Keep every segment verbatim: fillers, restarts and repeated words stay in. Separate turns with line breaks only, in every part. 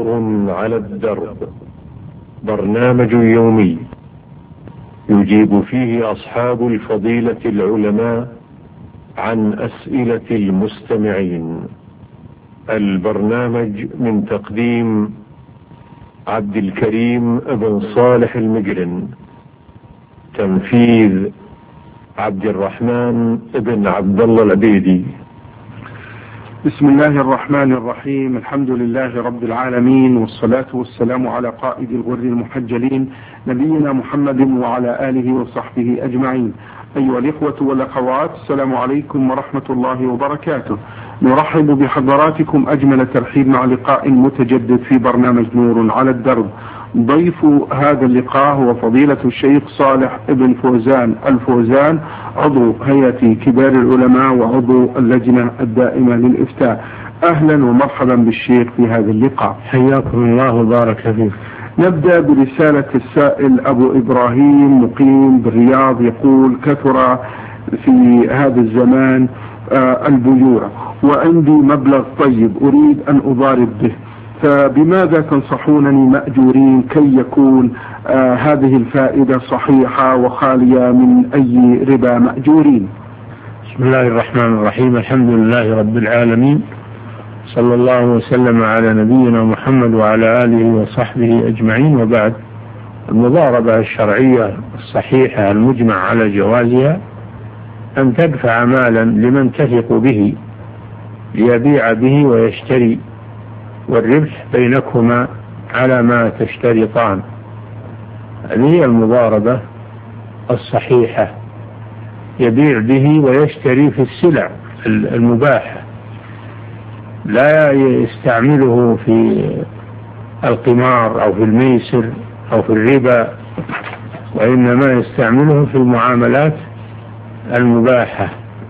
نور على الدرب، برنامج يومي يجيب فيه أصحاب الفضيلة العلماء عن أسئلة المستمعين. البرنامج من تقديم عبد الكريم بن صالح المجرن، تنفيذ عبد الرحمن بن عبد الله العبيدي.
بسم الله الرحمن الرحيم. الحمد لله رب العالمين، والصلاة والسلام على قائد الغر المحجلين نبينا محمد وعلى آله وصحبه أجمعين. أيها الإخوة والأخوات، السلام عليكم ورحمة الله وبركاته. نرحب بحضراتكم أجمل ترحيب مع لقاء متجدد في برنامج نور على الدرب. ضيف هذا اللقاء هو فضيلة الشيخ صالح بن فوزان الفوزان، عضو هيئة كبار العلماء وعضو اللجنة الدائمة للإفتاء. أهلا ومرحبا بالشيخ في هذا اللقاء.
حياكم الله وبارك فيك.
نبدأ برسالة السائل أبو إبراهيم مقيم بالرياض، يقول: كثر في هذا الزمان آه البيوع، وعندي مبلغ طيب أريد أن أضارب به، فبماذا تنصحونني مأجورين كي يكون آه هذه الفائدة صحيحة وخالية من أي ربا مأجورين؟
بسم الله الرحمن الرحيم. الحمد لله رب العالمين، صلى الله وسلم على نبينا محمد وعلى آله وصحبه أجمعين، وبعد. المضاربة الشرعية الصحيحة المجمع على جوازها أن تدفع مالا لمن تثق به ليبيع به ويشتري، والربح بينكما على ما تشترطان. هذه هي المضاربة الصحيحة، يبيع به ويشتري في السلع المباحة، لا يستعمله في القمار أو في الميسر أو في الربا، وإنما يستعمله في المعاملات المباحة،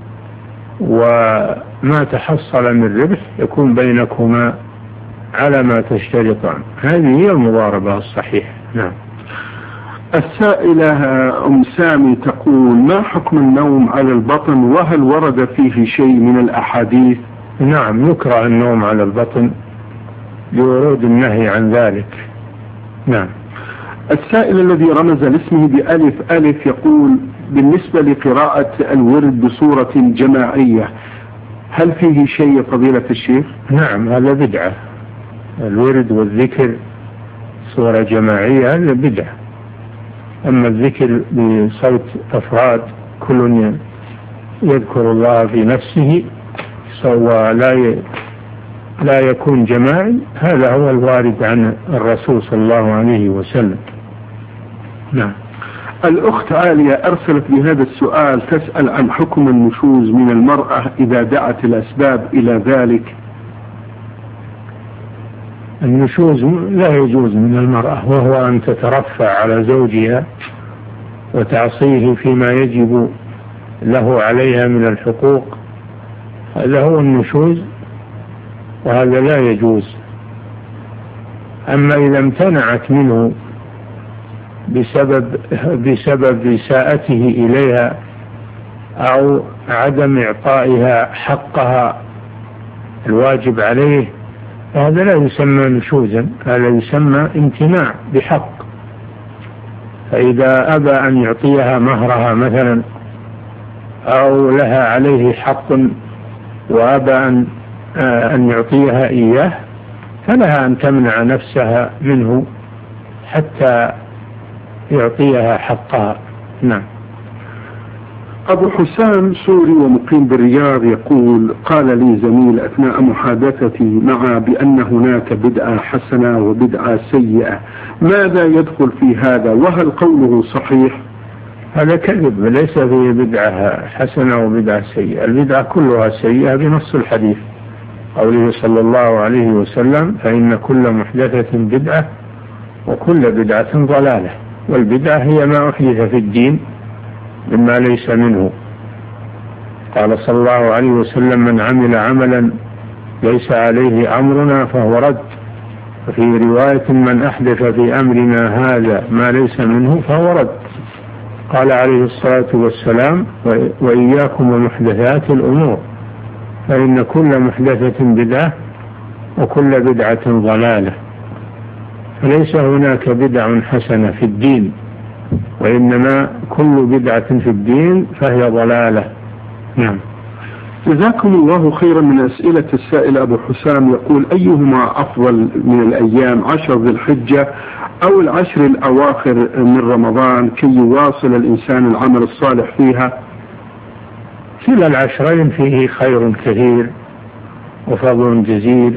وما تحصل من ربح يكون بينكما على ما تشترطان. هذه هي المضاربة الصحيحة. نعم.
السائلة أم سامي تقول: ما حكم النوم على البطن، وهل ورد فيه شيء من الأحاديث؟
نعم، يكره النوم على البطن لورود النهي عن ذلك. نعم.
السائل الذي رمز لاسمه بألف ألف يقول: بالنسبة لقراءة الورد بصورة جماعية هل فيه شيء فضيلة الشيخ؟
نعم، هذا بدعة. الورد والذكر صورة جماعية هذا بدعة. أما الذكر بصوت أفراد كل يذكر الله في نفسه ولا لا يكون جماعي، هذا هو الوارد عن الرسول صلى الله عليه وسلم. نعم.
الأخت عالية أرسلت بهذا السؤال، تسأل عن حكم النشوز من المرأة إذا دعت الأسباب إلى ذلك.
النشوز لا يجوز من المرأة، وهو أن تترفع على زوجها وتعصيه فيما يجب له عليها من الحقوق، هذا هو النشوز، وهذا لا يجوز. أما إذا امتنعت منه بسبب بسبب إساءته إليها أو عدم إعطائها حقها الواجب عليه، هذا لا يسمى نشوزا، هذا يسمى امتناع بحق. فإذا أبى أن يعطيها مهرها مثلا أو لها عليه حق وأبى أن أن يعطيها إياه، فلها أن تمنع نفسها منه حتى يعطيها حقها. نعم.
أبو حسام سوري ومقيم بالرياض يقول: قال لي زميل أثناء محادثتي معه بأن هناك بدعة حسنة وبدعة سيئة، ماذا يدخل في هذا، وهل قوله صحيح؟
هذا كذب، ليس فيه بدعة حسنة وبدعة سيئة، البدعة كلها سيئة بنص الحديث، قوله صلى الله عليه وسلم: فإن كل محدثة بدعة وكل بدعة ضلالة. والبدعة هي ما أحدث في الدين مما ليس منه. قال صلى الله عليه وسلم: من عمل عملا ليس عليه أمرنا فهو رد. وفي رواية: من أحدث في أمرنا هذا ما ليس منه فهو رد. قال عليه الصلاة والسلام: وإياكم ومحدثات الأمور فإن كل محدثة بدعة وكل بدعة ضلالة. ليس هناك بدع حسنة في الدين، وإنما كل بدعة في الدين فهي ضلالة. نعم.
جزاكم الله خيرا. من أسئلة السائل أبو حسام يقول: أيهما أفضل من الأيام، عشر ذي الحجة أو العشر الأواخر من رمضان كي يواصل الإنسان العمل الصالح فيها؟
كلا العشرين فيه خير كثير وفضل جزيل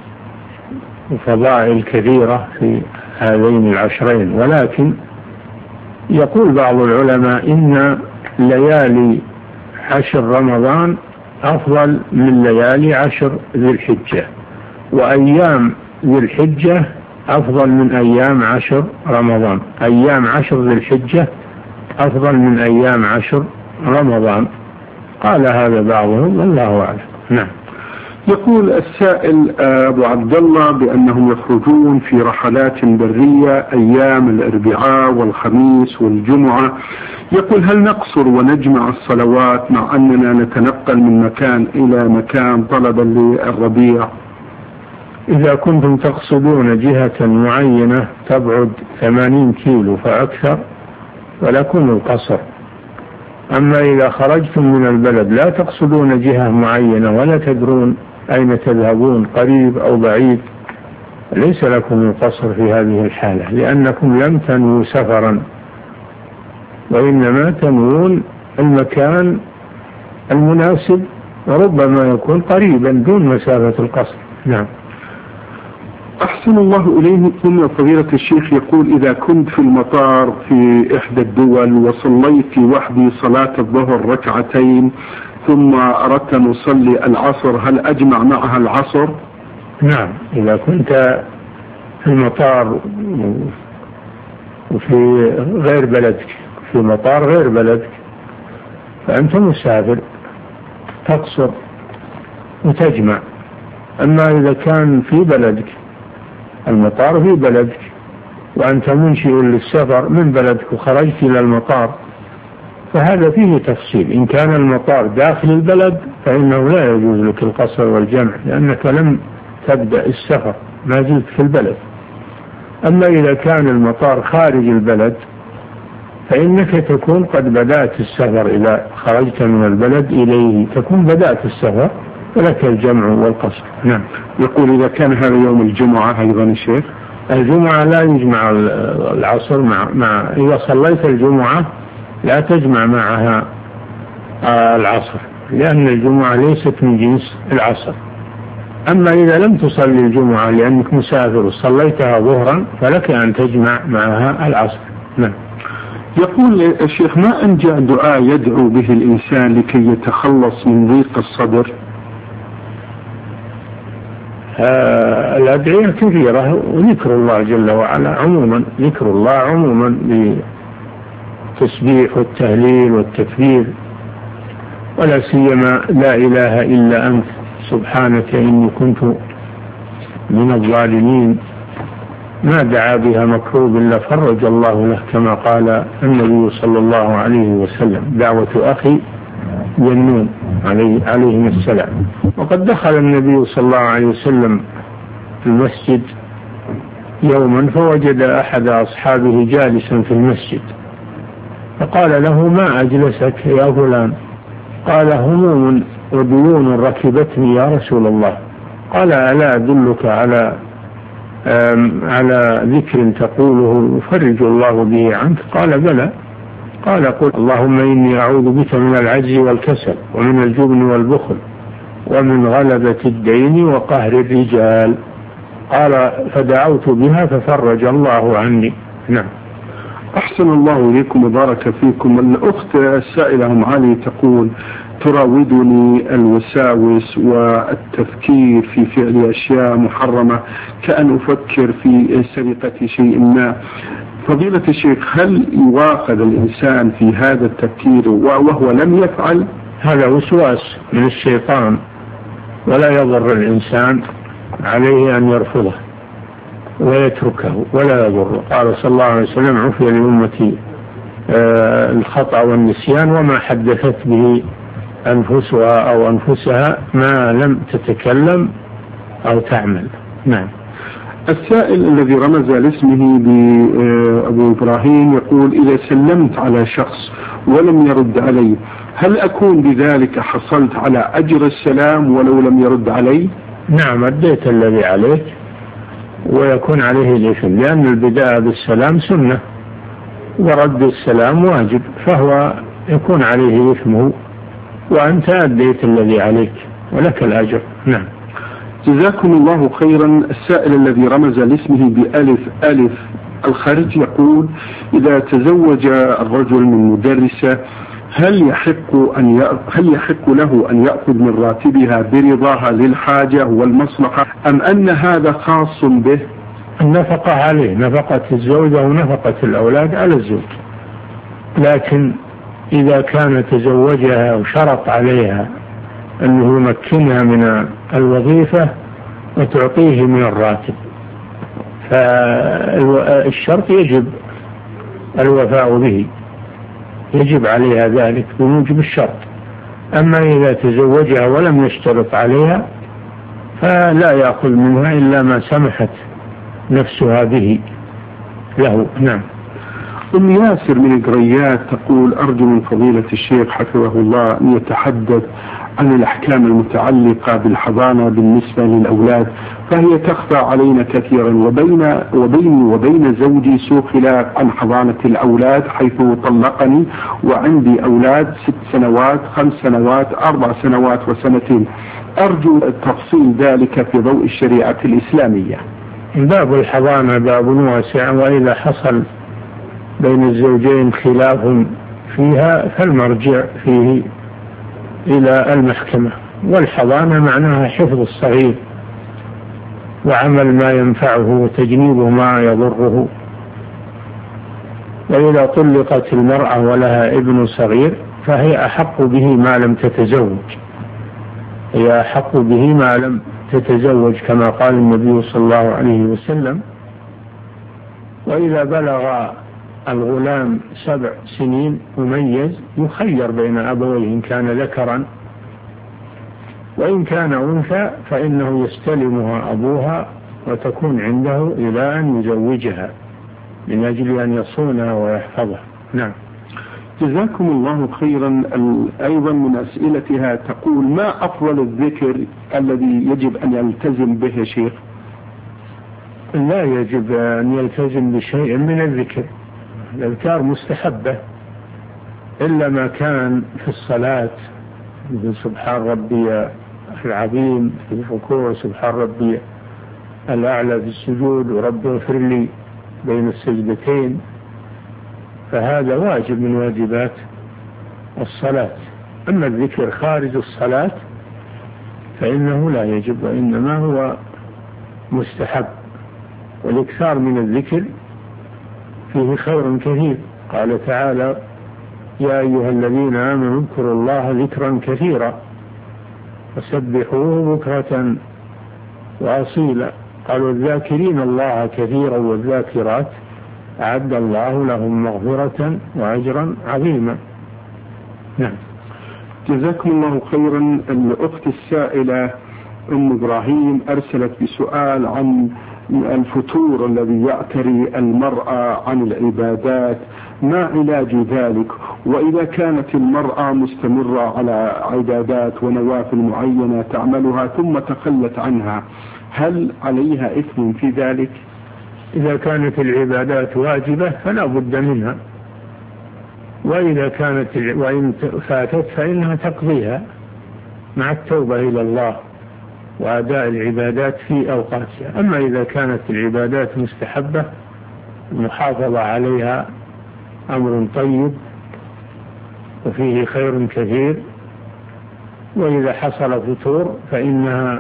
وفضائل كثيرة في هذين العشرين، ولكن يقول بعض العلماء إن ليالي عشر رمضان أفضل من ليالي عشر ذي الحجة، وأيام ذي الحجة أفضل من أيام عشر رمضان. أيام عشر ذي الحجة أفضل من أيام عشر رمضان. قال هذا بعضهم، والله أعلم. نعم.
يقول السائل أبو عبد الله بأنهم يخرجون في رحلات برية أيام الأربعاء والخميس والجمعة. يقول: هل نقصر ونجمع الصلوات مع أننا نتنقل من مكان إلى مكان طلبا للربيع؟
إذا كنتم تقصدون جهة معينة تبعد ثمانين كيلو فأكثر فلكم القصر. أما إذا خرجتم من البلد لا تقصدون جهة معينة ولا تدرون أين تذهبون قريب أو بعيد ليس لكم القصر في هذه الحالة، لأنكم لم تنووا سفرا، وإنما تنوون المكان المناسب، وربما يكون قريبا دون مسافة القصر. نعم.
أحسن الله إليكم فضيلة الشيخ. يقول: إذا كنت في المطار في إحدى الدول وصليت وحدي صلاة الظهر ركعتين ثم أردت أن أصلي العصر، هل أجمع معها العصر؟
نعم. إذا كنت في المطار وفي غير بلدك، في مطار غير بلدك، فأنت مسافر تقصر وتجمع. أما إذا كان في بلدك، المطار في بلدك وأنت منشئ للسفر من بلدك وخرجت إلى المطار، فهذا فيه تفصيل. إن كان المطار داخل البلد فإنه لا يجوز لك القصر والجمع، لأنك لم تبدأ السفر، ما زلت في البلد. أما إذا كان المطار خارج البلد فإنك تكون قد بدأت السفر، إذا خرجت من البلد إليه تكون بدأت السفر ولك الجمع والقصر. نعم.
يقول: إذا كان هذا يوم الجمعة أيضا الشيخ؟
الجمعة لا يجمع العصر مع, مع إذا صليت الجمعة لا تجمع معها العصر، لأن الجمعة ليست من جنس العصر. أما إذا لم تصلي الجمعة لأنك مسافر وصليتها ظهرا فلك أن تجمع معها العصر. نعم.
يقول الشيخ: ما أنجع دعاء يدعو به الإنسان لكي يتخلص من ضيق الصدر؟
آه الأدعية كثيرة، وذكر الله جل وعلا عموما، ذكر الله عموما بالتسبيح والتهليل والتكبير، ولا سيما لا إله إلا أنت سبحانك إني كنت من الظالمين. ما دعا بها مكروب إلا فرج الله له، كما قال النبي صلى الله عليه وسلم: دعوة أخي ذنون عليه عليهم السلام. وقد دخل النبي صلى الله عليه وسلم في المسجد يوما فوجد أحد أصحابه جالسا في المسجد، فقال له: ما أجلسك يا فلان؟ قال: هموم وديون ركبتني يا رسول الله. قال: ألا أدلك على على ذكر تقوله يفرج الله به عنك؟ قال: بلى. قال: قل اللهم إني أعوذ بك من العجز والكسل ومن الجبن والبخل ومن غلبة الدين وقهر الرجال. قال: فدعوت بها ففرج الله عني. نعم.
أحسن الله إليكم وبارك فيكم. الأخت السائلة أم علي تقول: تراودني الوساوس والتفكير في فعل أشياء محرمة كأن أفكر في سرقة شيء ما. فضيلة الشيخ، هل يواخذ الإنسان في هذا التفكير وهو لم يفعل؟
هذا وسواس من الشيطان ولا يضر الإنسان، عليه أن يرفضه ويتركه ولا يضره. قال صلى الله عليه وسلم: عفي لأمتي الخطأ والنسيان وما حدثت به أنفسها أو أنفسها ما لم تتكلم أو تعمل. نعم.
السائل الذي رمز لاسمه بأبو إبراهيم يقول: إذا سلمت على شخص ولم يرد علي، هل أكون بذلك حصلت على أجر السلام ولو لم يرد علي؟
نعم، أديت الذي عليك ويكون عليه الإثم، لأن البداء بالسلام سنة ورد السلام واجب، فهو يكون عليه إثمه وأنت أديت الذي عليك ولك الأجر. نعم.
جزاكم الله خيرا. السائل الذي رمز لاسمه بألف ألف الخارج يقول: إذا تزوج الرجل من مدرسة هل يحق أن هل يحق له أن يأخذ من راتبها برضاها للحاجة والمصلحة، أم أن هذا خاص به؟
النفقة عليه، نفقة الزوجة ونفقة الأولاد على الزوج، لكن إذا كان تزوجها وشرط عليها أنه يمكنها من الوظيفة وتعطيه من الراتب، فالشرط يجب الوفاء به، يجب عليها ذلك بموجب الشرط. أما إذا تزوجها ولم يشترط عليها فلا يأخذ منها إلا ما سمحت نفسها به له. نعم.
أم ياسر من القريات تقول: أرجو من فضيلة الشيخ حفظه الله أن يتحدث عن الأحكام المتعلقة بالحضانة بالنسبة للأولاد، فهي تخفى علينا كثيرا، وبين وبيني وبين زوجي سوء خلاف عن حضانة الأولاد، حيث طلقني وعندي أولاد ست سنوات خمس سنوات أربع سنوات وسنتين. أرجو تفصيل ذلك في ضوء الشريعة الإسلامية.
باب الحضانة باب واسع، وإذا حصل بين الزوجين خلاف فيها فالمرجع فيه إلى المحكمة. والحضانة معناها حفظ الصغير وعمل ما ينفعه وتجنيبه ما يضره. وإذا طلقت المرأة ولها ابن صغير فهي أحق به ما لم تتزوج، هي أحق به ما لم تتزوج كما قال النبي صلى الله عليه وسلم. وإذا بلغ الغلام سبع سنين مميز يخير بين أبويه إن كان ذكرا، وإن كان أنثى فإنه يستلمها أبوها وتكون عنده إلى أن يزوجها من أجل أن يصونها ويحفظها. نعم.
جزاكم الله خيرا. أيضا من أسئلتها تقول: ما أفضل الذكر الذي يجب أن يلتزم به شيخ؟
لا يجب أن يلتزم بشيء من الذكر، الأذكار مستحبة إلا ما كان في الصلاة، مثل سبحان ربي العظيم في الركوع، سبحان ربي الأعلى في السجود، ورب اغفر لي بين السجدتين، فهذا واجب من واجبات الصلاة. أما الذكر خارج الصلاة فإنه لا يجب، وإنما هو مستحب. والإكثار من الذكر فيه خير كثير. قال تعالى: يا أيها الذين آمنوا اذكروا الله ذكرا كثيرا وسبحوه بكرة وأصيلا. قالوا: الذاكرين الله كثيرا والذاكرات أعد الله لهم مغفرة وأجرا عظيما. نعم.
جزاكم الله خيرا. الأخت السائلة أم إبراهيم أرسلت بسؤال عن الفتور الذي يعتري المرأة عن العبادات، ما علاج ذلك؟ وإذا كانت المرأة مستمرة على عبادات ونوافل معينة تعملها ثم تخلت عنها، هل عليها إثم في ذلك؟
إذا كانت العبادات واجبة فلا بد منها، وإذا كانت وإن فاتت فإنها تقضيها مع التوبة إلى الله وأداء العبادات في أوقاتها. أما إذا كانت العبادات مستحبة المحافظة عليها أمر طيب وفيه خير كثير، وإذا حصل فتور فإنها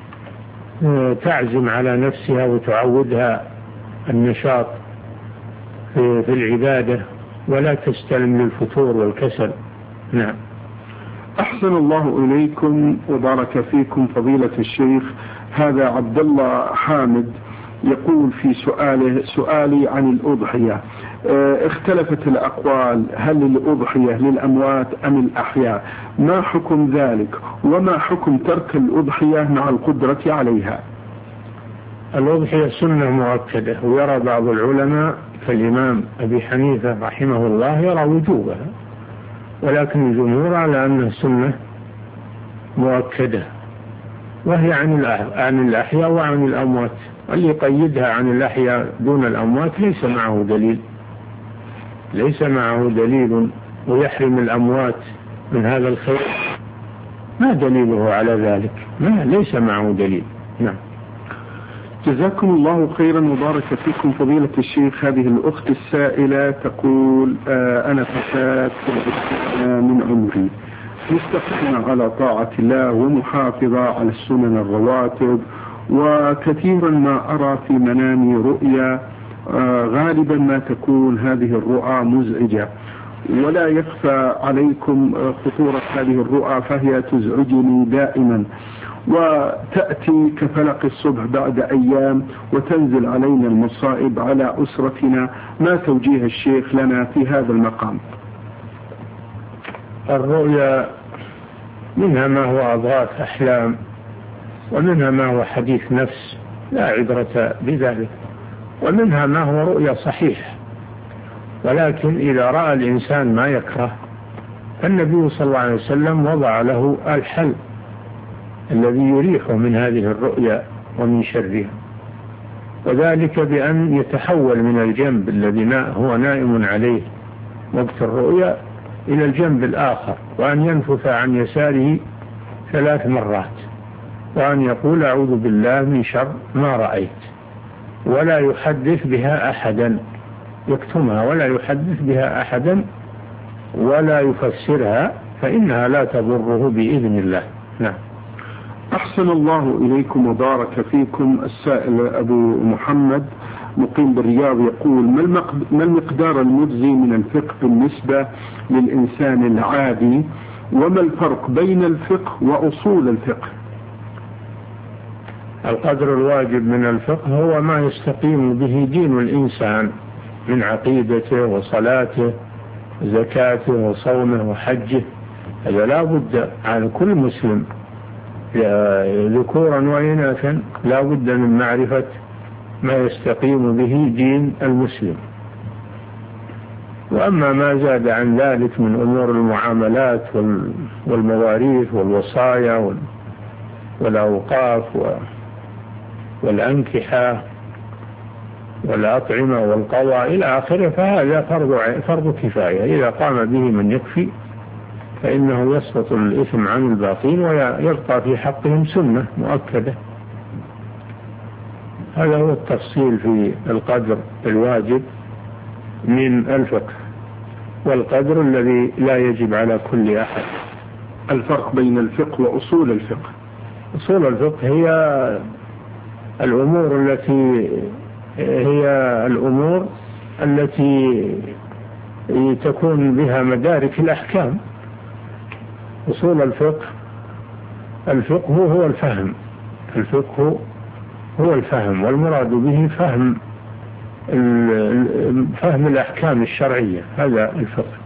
تعزم على نفسها وتعودها النشاط في العبادة ولا تستلم للفتور والكسل. نعم.
أحسن الله إليكم وبارك فيكم فضيلة الشيخ. هذا عبد الله حامد يقول في سؤاله: سؤالي عن الأضحية، اختلفت الأقوال، هل الأضحية للأموات أم الأحياء؟ ما حكم ذلك؟ وما حكم ترك الأضحية مع القدرة عليها؟
الأضحية سنة مؤكدة، ويرى بعض العلماء كالإمام أبي حنيفة رحمه الله يرى وجوبها، ولكن الجمهور على أنها سنة مؤكدة، وهي عن الأحياء وعن الأموات. اللي يقيدها عن الأحياء دون الأموات ليس معه دليل، ليس معه دليل، ويحرم الأموات من هذا الخير ما دليله على ذلك، ما ليس معه دليل. نعم.
جزاكم الله خيرا وبارك فيكم فضيلة الشيخ. هذه الأخت السائلة تقول آه أنا فتاة من عمري مستقيمة على طاعة الله ومحافظة على السنن الرواتب، وكثيرا ما أرى في منامي رؤيا آه غالبا ما تكون هذه الرؤى مزعجة، ولا يخفى عليكم خطورة هذه الرؤى، فهي تزعجني دائما، وتأتي كفلق الصبح بعد أيام، وتنزل علينا المصائب على أسرتنا. ما توجيه الشيخ لنا في هذا المقام؟
الرؤيا منها ما هو أضغاث أحلام، ومنها ما هو حديث نفس لا عبرة بذلك، ومنها ما هو رؤيا صحيح. ولكن إذا رأى الإنسان ما يكره النبي صلى الله عليه وسلم وضع له الحل الذي يريحه من هذه الرؤيا ومن شرها، وذلك بأن يتحول من الجنب الذي هو نائم عليه وقت الرؤيا إلى الجنب الآخر، وأن ينفث عن يساره ثلاث مرات، وأن يقول أعوذ بالله من شر ما رأيت، ولا يحدث بها أحدا، يكتمها ولا يحدث بها أحدا ولا يفسرها، فإنها لا تضره بإذن الله. نعم.
أحسن الله إليكم وبارك فيكم. السائل أبو محمد مقيم بالرياض يقول ما المقدار المجزي من الفقه بالنسبة للإنسان العادي، وما الفرق بين الفقه وأصول الفقه؟
القدر الواجب من الفقه هو ما يستقيم به دين الإنسان من عقيدته وصلاته زكاته وصومه وحجه. هذا لا بد على كل مسلم ذكورا وإناثا لا بد من معرفة ما يستقيم به دين المسلم. وأما ما زاد عن ذلك من أمور المعاملات والمواريث والوصايا والأوقاف والأنكحة والأطعمة والقضاء إلى آخره فهذا فرض فرض كفاية، إذا قام به من يكفي فإنه يسقط الإثم عن الباقين ويبقى في حقهم سنة مؤكدة. هذا هو التفصيل في القدر الواجب من الفقه، والقدر الذي لا يجب على كل أحد.
الفرق بين الفقه وأصول الفقه.
أصول الفقه هي الأمور التي هي الأمور التي تكون بها مدارك الأحكام. أصول الفقه الفقه هو الفهم، الفقه هو الفهم، والمراد به فهم فهم الأحكام الشرعية، هذا الفقه.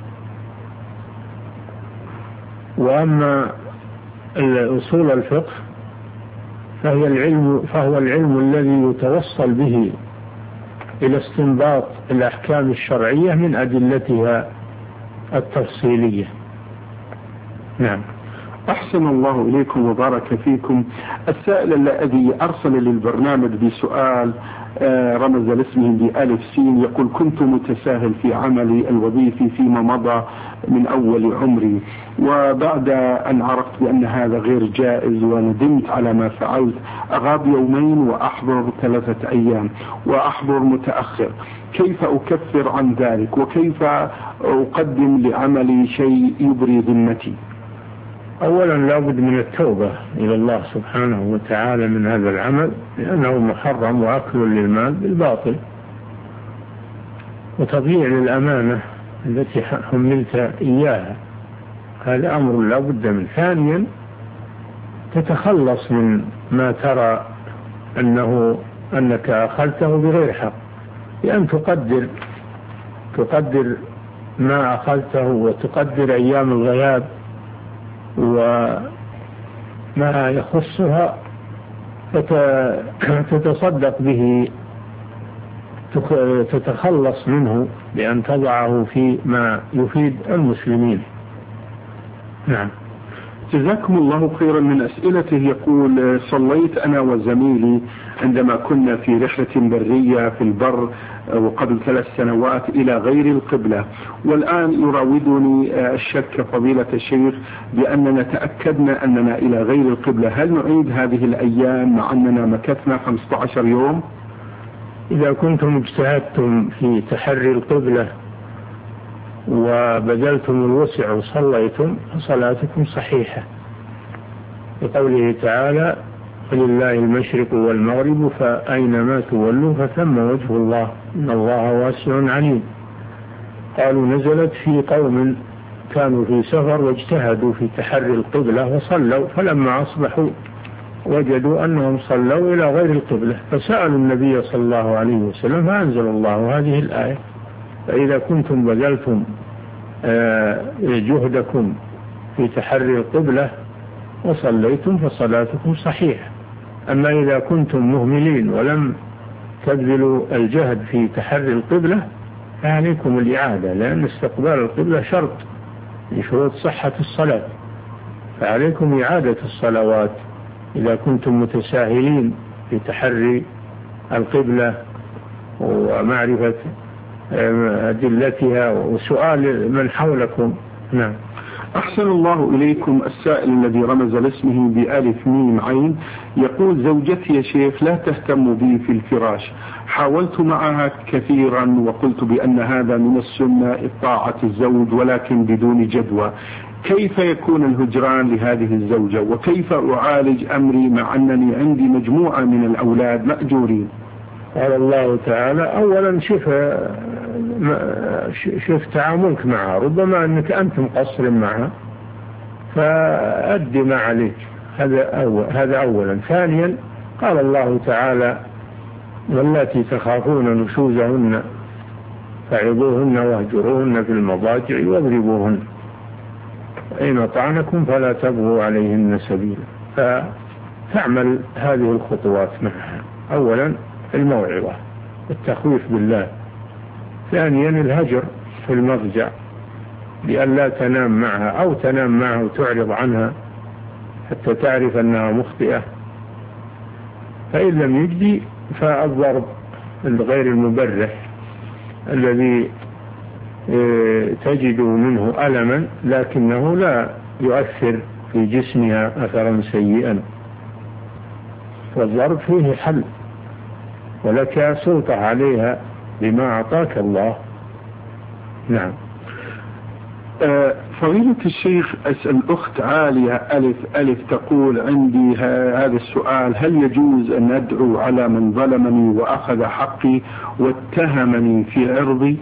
وأما أصول الفقه فهي العلم فهو العلم الذي يتوصل به إلى استنباط الأحكام الشرعية من أدلتها التفصيلية. نعم.
أحسن الله إليكم وبارك فيكم. السائل الذي أرسل للبرنامج بسؤال رمز لاسمه بألف سين يقول كنت متساهل في عملي الوظيفي فيما مضى من أول عمري، وبعد أن عرفت بأن هذا غير جائز وندمت على ما فعلت أغاب يومين وأحضر ثلاثة أيام وأحضر متأخر، كيف أكفر عن ذلك وكيف أقدم لعملي شيء يبري ذمتي؟
أولا لا بد من التوبة إلى الله سبحانه وتعالى من هذا العمل، لأنه محرم وأكل للمال بالباطل وتضييع للأمانة التي حملت إياها، هذا أمر لا بد من. ثانيا تتخلص من ما ترى أنه أنك أخذته بغير حق، بأن تقدر تقدر ما أخذته وتقدر أيام الغياب وما يخصها فتتصدق به، تتخلص منه بأن تضعه في ما يفيد المسلمين. نعم.
جزاكم الله خيرا. من أسئلته يقول: صليت أنا وزميلي عندما كنا في رحلة برية في البر وقبل ثلاث سنوات إلى غير القبلة، والآن يراودني الشك فضيلة الشيخ بأننا تأكدنا أننا إلى غير القبلة، هل نعيد هذه الأيام مع أننا مكثنا خمسة عشر يوم؟
إذا كنتم اجتهدتم في تحري القبلة وبذلتم الوسع وصليتم فصلاتكم صحيحة، بقوله تعالى: ولله المشرق والمغرب فأينما تولوا فثم وجه الله إن الله واسع عليم. قالوا نزلت في قوم كانوا في سفر واجتهدوا في تحري القبلة وصلوا، فلما أصبحوا وجدوا أنهم صلوا إلى غير القبلة فسألوا النبي صلى الله عليه وسلم فأنزل الله هذه الآية. فإذا كنتم بذلتم جهدكم في تحري القبلة وصليتم فصلاتكم صحيحة. أما إذا كنتم مهملين ولم تبذلوا الجهد في تحري القبلة فعليكم الإعادة، لأن استقبال القبلة شرط من شروط صحة الصلاة، فعليكم إعادة الصلوات إذا كنتم متساهلين في تحري القبلة ومعرفة أدلتها وسؤال من حولكم. نعم.
أحسن الله إليكم. السائل الذي رمز لاسمه بألف ميم عين يقول: زوجتي يا شيخ لا تهتم بي في الفراش، حاولت معها كثيرا وقلت بأن هذا من السنة إطاعة الزوج ولكن بدون جدوى، كيف يكون الهجران لهذه الزوجة وكيف أعالج أمري مع أنني عندي مجموعة من الأولاد مأجورين؟
قال الله تعالى: أولا شوف شوف تعاملك معها، ربما أنك أنت مقصر معها فأدي ما عليك، هذا أول هذا أولا. ثانيا قال الله تعالى: واللاتي تخافون نشوزهن فعظوهن واهجروهن في المضاجع واضربوهن وإن أطعنكم فلا تبغوا عليهن سبيلا. فتعمل هذه الخطوات معها: أولا الموعظة التخويف بالله، ثانيا الهجر في المضجع لأن لا تنام معها أو تنام معها وتعرض عنها حتى تعرف أنها مخطئة، فإن لم يجدي فالضرب الغير المبرح الذي تجد منه ألما لكنه لا يؤثر في جسمها أثرا سيئا، والضرب فيه حل ولك سلطة عليها بما أعطاك الله. نعم.
آه فضيلة الشيخ، أسأل أخت عالية ألف ألف تقول: عندي هذا السؤال: هل يجوز أن أدعو على من ظلمني وأخذ حقي واتهمني في عرضي؟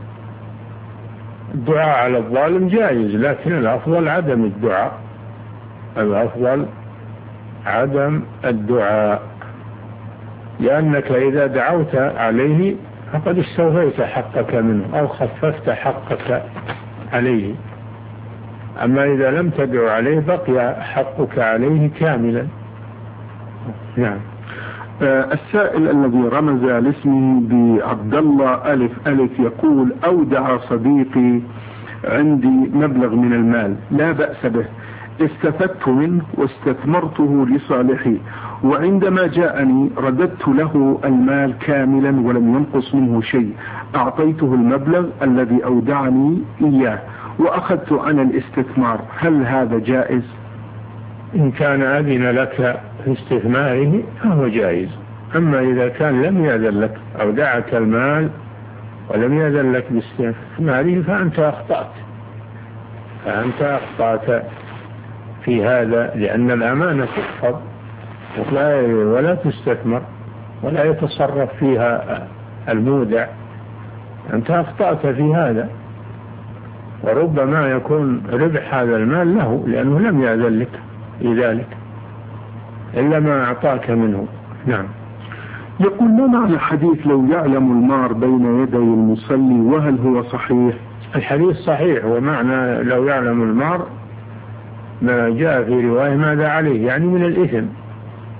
الدعاء على الظالم جائز، لكن الأفضل عدم الدعاء، الأفضل عدم الدعاء، لأنك إذا دعوت عليه فقد استوفيت حقك منه أو خففت حقك عليه، أما إذا لم تدعو عليه بقي حقك عليه كاملا. نعم.
آه السائل الذي رمز لاسمه بعبد الله ألف ألف يقول: أودع صديقي عندي مبلغ من المال لا بأس به، استفدت منه واستثمرته لصالحي، وعندما جاءني رددت له المال كاملا ولم ينقص منه شيء، أعطيته المبلغ الذي أودعني إياه وأخذت أنا الاستثمار، هل هذا جائز؟
إن كان أذن لك في استثماره فهو جائز، أما إذا كان لم يأذن لك أودعك المال ولم يأذن لك باستثماره فأنت أخطأت فأنت أخطأت في هذا، لأن الأمانة تحفظ ولا تستثمر ولا يتصرف فيها المودع، أنت أخطأت في هذا، وربما يكون ربح هذا المال له لأنه لم يأذن لك لذلك إلا ما أعطاك منه. نعم.
يقول: ما معنى حديث لو يعلم المار بين يدي المصلي، وهل هو صحيح؟
الحديث صحيح، ومعنى لو يعلم المار ما جاء في رواية ماذا عليه، يعني من الإثم،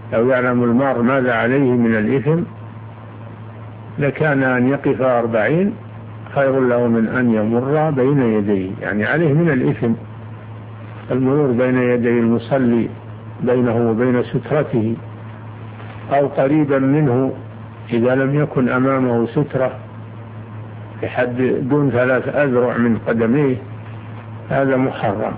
لو يعلم المار ماذا عليه من الإثم لكان أن يقف أربعين خير له من أن يمر بين يديه، يعني عليه من الإثم المرور بين يدي المصلي بينه وبين سترته أو قريبا منه إذا لم يكن أمامه سترة بحد دون ثلاث أذرع من قدميه، هذا محرم.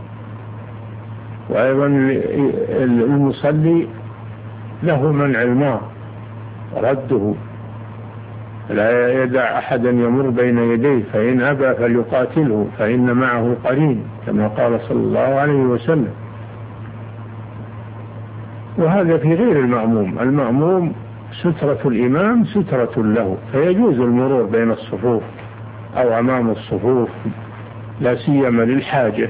وأيضا المصلي له منع المار رده، لا يدع أحدا يمر بين يديه، فإن أبى فليقاتله فإن معه قرين كما قال صلى الله عليه وسلم. وهذا في غير المأموم، المأموم سترة الإمام سترة له، فيجوز المرور بين الصفوف أو أمام الصفوف لا سيما للحاجة،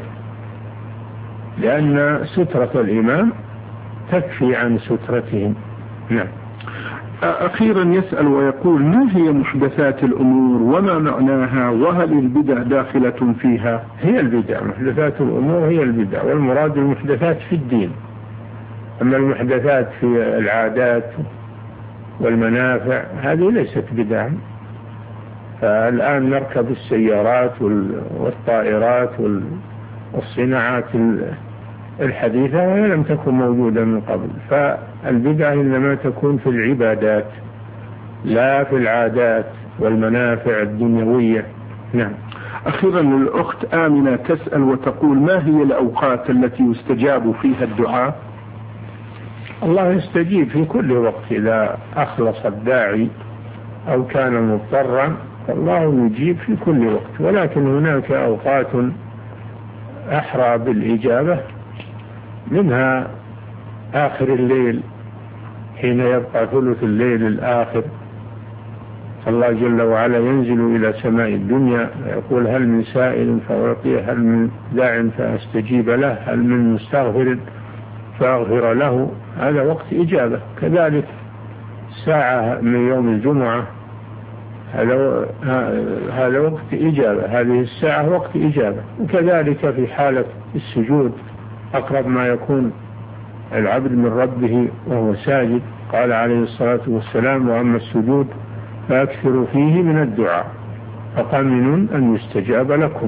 لأن سترة الإمام تكفي عن سترتهم. نعم.
أخيرا يسأل ويقول: ما هي محدثات الأمور وما معناها، وهل البدع داخلة فيها؟
هي البدع، محدثات الأمور هي البدع، والمراد المحدثات في الدين. أما المحدثات في العادات والمنافع هذه ليست بدعا. فالآن نركب السيارات والطائرات والصناعات الحديثة وهي لم تكن موجودة من قبل، فالبدعة إنما تكون في العبادات لا في العادات والمنافع الدنيوية. نعم.
أخيرا الأخت آمنة تسأل وتقول: ما هي الأوقات التي يستجاب فيها الدعاء؟
الله يستجيب في كل وقت إذا أخلص الداعي أو كان مضطرا، الله يجيب في كل وقت، ولكن هناك أوقات أحرى بالإجابة، منها آخر الليل حين يبقى ثلث الليل الآخر، الله جل وعلا ينزل إلى سماء الدنيا يقول: هل من سائل فأعطيه، هل من داع فأستجيب له، هل من مستغفر فأغفر له. هذا وقت إجابة. كذلك ساعة من يوم الجمعة هذا هذا وقت إجابة، هذه الساعة وقت إجابة. وكذلك في حالة السجود أقرب ما يكون العبد من ربه وهو ساجد، قال عليه الصلاة والسلام: وأما السجود فأكثروا فيه من الدعاء فقمن أن يستجاب لكم.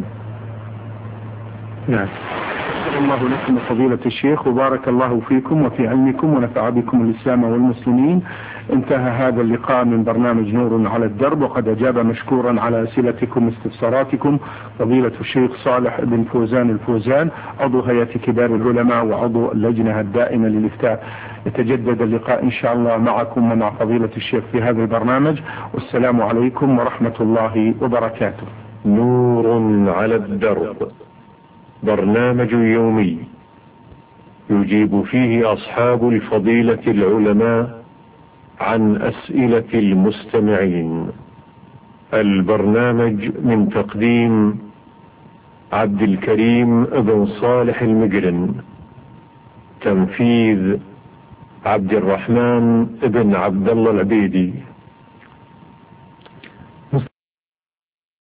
نعم.
الله لكم فضيلة الشيخ، وبارك الله فيكم وفي علمكم ونفع بكم الإسلام والمسلمين. انتهى هذا اللقاء من برنامج نور على الدرب، وقد أجاب مشكورا على أسئلتكم واستفساراتكم فضيلة الشيخ صالح بن فوزان الفوزان، عضو هيئة كبار العلماء وعضو اللجنة الدائمة للإفتاء. يتجدد اللقاء إن شاء الله معكم ومع فضيلة الشيخ في هذا البرنامج، والسلام عليكم ورحمة الله وبركاته.
نور على الدرب، برنامج يومي يجيب فيه أصحاب الفضيلة العلماء عن أسئلة المستمعين. البرنامج من تقديم عبد الكريم بن صالح المجرن، تنفيذ عبد الرحمن بن عبد الله العبيدي.